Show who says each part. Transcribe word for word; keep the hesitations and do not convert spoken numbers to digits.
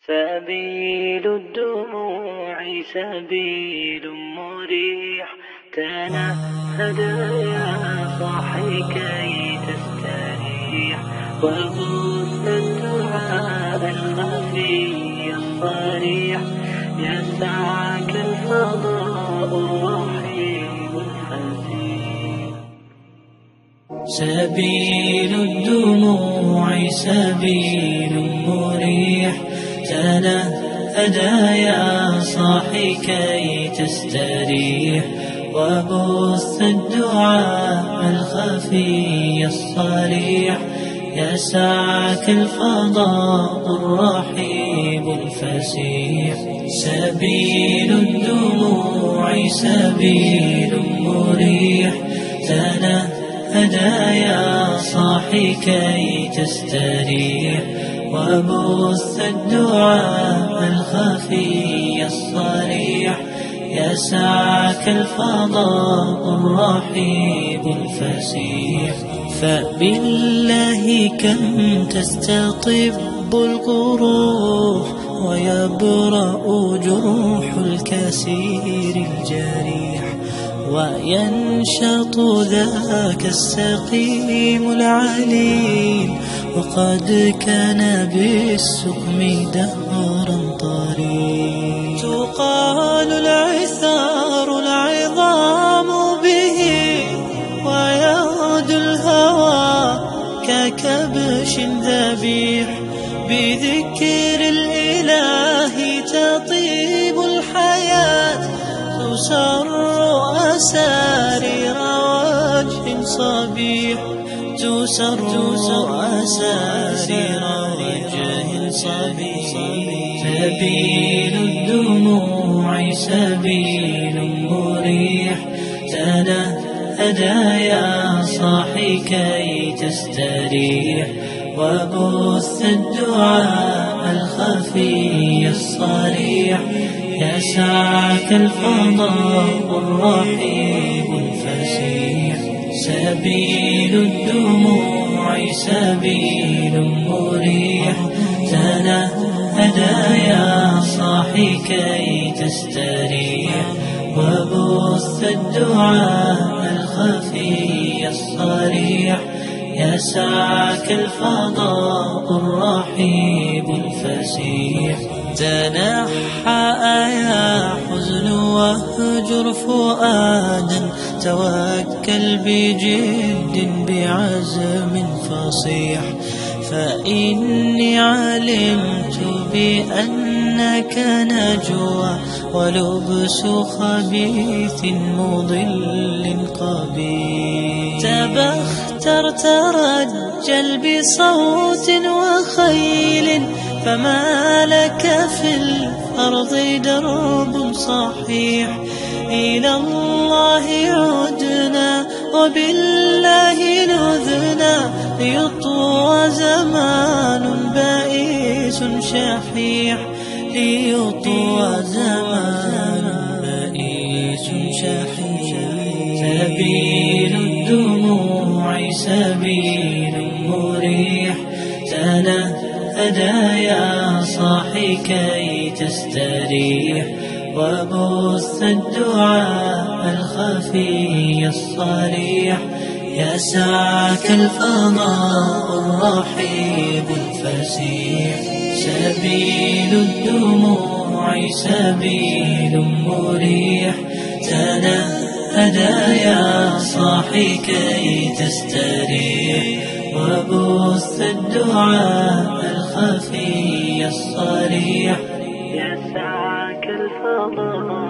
Speaker 1: سبيل الدموع سبيل مريح، تنهد يا صاحي كي تستريح، وبث الدعاء الخفي الصريح، يسعك الفضاء الرحيم الفسيح.
Speaker 2: سبيل الدموع سبيل مريح، تنهد يا صاحي كي تستريح، وبث الدعاء الخفي الصريح، يسعك الفضاء الرحيب الفسيح. سبيل الدموع سبيل مريح، تنهد يا صاحي كي تستريح، وبث الدعاء الخفي الصريح، يسعك الفضاء الرحيب الفسيح. فبالله كم تستطب القروح، ويبرأ جروح الكسير الجريح، وينشط ذاك السقيم العليل، وقد كان بالسقم دهرا طريق. تقال العثار العظام به، ويغدو الهوى ككبش ذبيح، بذكر الإله تطيب الحياة، تسر أسارير وجه صبيح، تسر أسارير وجه صبيح. سبيل الدموع سبيل مريح، تنهد يا صاحي كي تستريح، وبث الدعاء الخفي الصريح، يسعك الفضاء الرحيب الفسيح. سبيل الدموع سبيل مريح، تنهد يا صاحي كي تستريح، وبث الدعاء الخفي الصريح، يسعك الفضاء الرحيب الفسيح. تنحى يا حزن واهجر فؤادا، توكل بجد بعزم فصيح، فإني علمت بأنك نجوى، ولبس خبيث مضل قبيح. تبختر ترجل بصوت وخيل، فما لك في الأرض درب صحيح. إلى الله عدنا وبالله نذنا، ليطوى زمان بائس شحيح، ليطوى زمان بائس شحيح. سبيل الدموع سبيل مريح، تنهد يا صاحي كي تستريح، وبث الدعاء الخفي الصريح، يسعك الفضاء الرحيب الفسيح. سبيل الدموع سبيل مريح، تنهد يا صاحي كي تستريح، وبث الدعاء الخفي الصريح،
Speaker 1: يسعك الفضاء